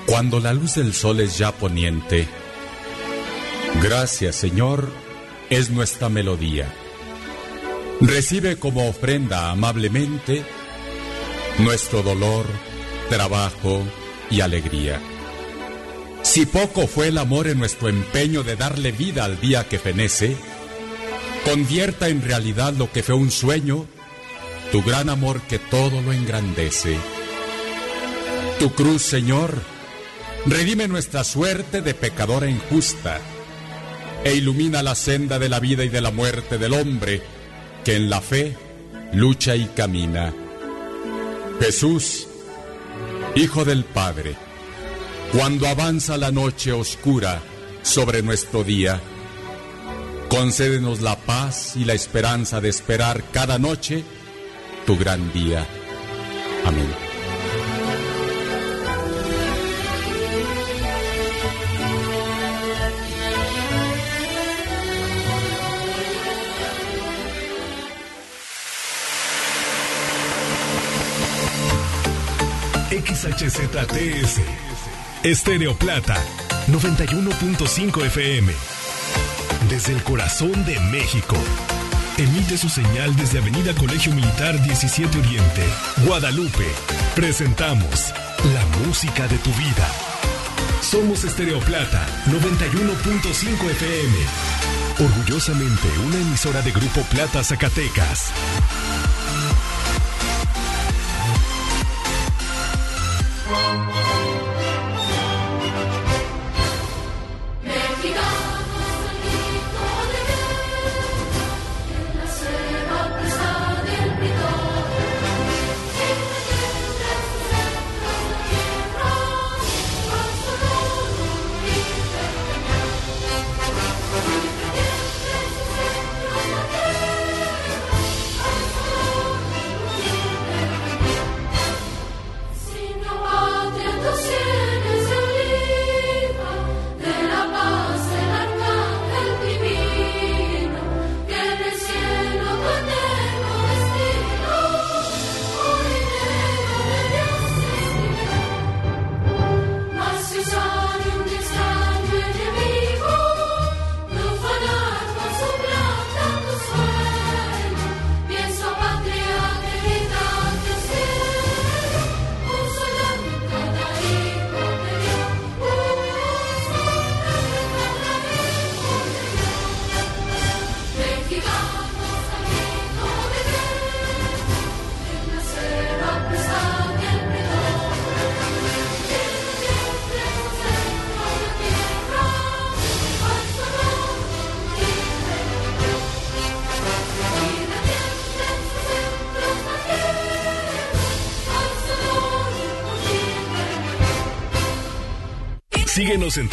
Cuando la luz del sol es ya poniente, gracias, Señor, es nuestra melodía. Recibe como ofrenda amablemente nuestro dolor, trabajo y alegría. Si poco fue el amor en nuestro empeño de darle vida al día que fenece, convierta en realidad lo que fue un sueño, tu gran amor que todo lo engrandece. Tu cruz, Señor, redime nuestra suerte de pecadora injusta e ilumina la senda de la vida y de la muerte del hombre que en la fe lucha y camina. Jesús, Hijo del Padre, cuando avanza la noche oscura sobre nuestro día, concédenos la paz y la esperanza de esperar cada noche tu gran día. Amén. XHZTS Estéreo Plata 91.5 FM. Desde el corazón de México. Emite su señal desde Avenida Colegio Militar 17 Oriente, Guadalupe. Presentamos la música de tu vida. Somos Estéreo Plata 91.5 FM. Orgullosamente una emisora de Grupo Plata Zacatecas. Síguenos en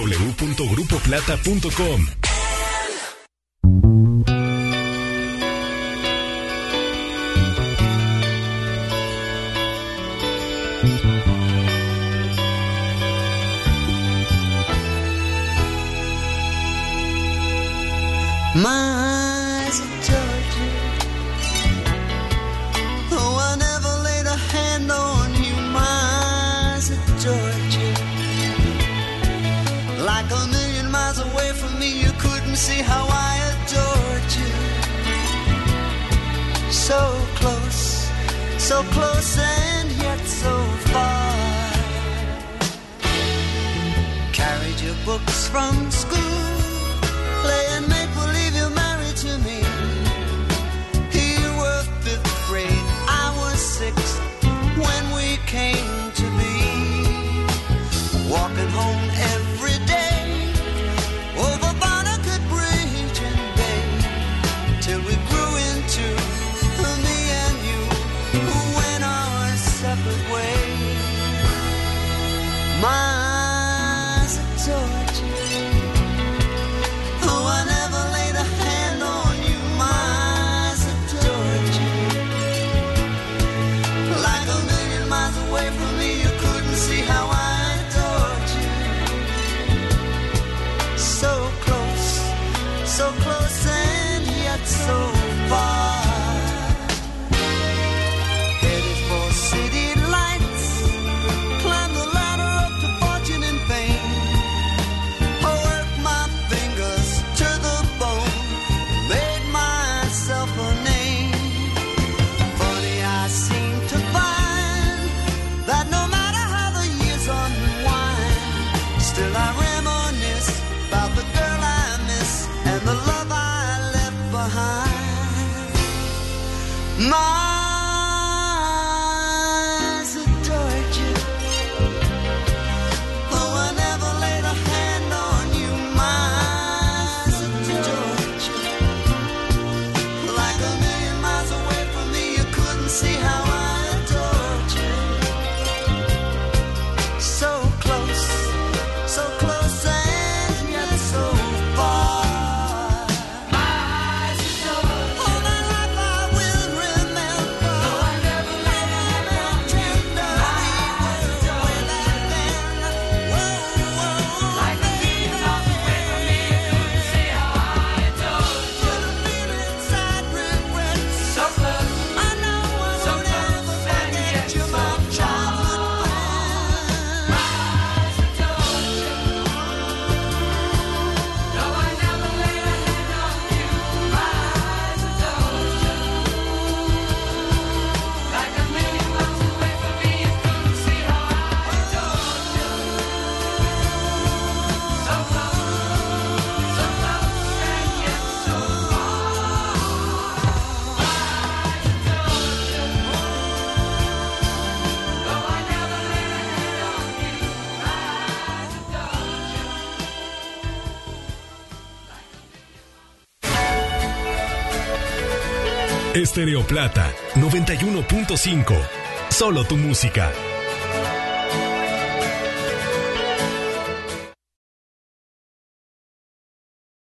www.grupoplata.com. Georgia. Estéreo Plata 91.5. Solo tu música.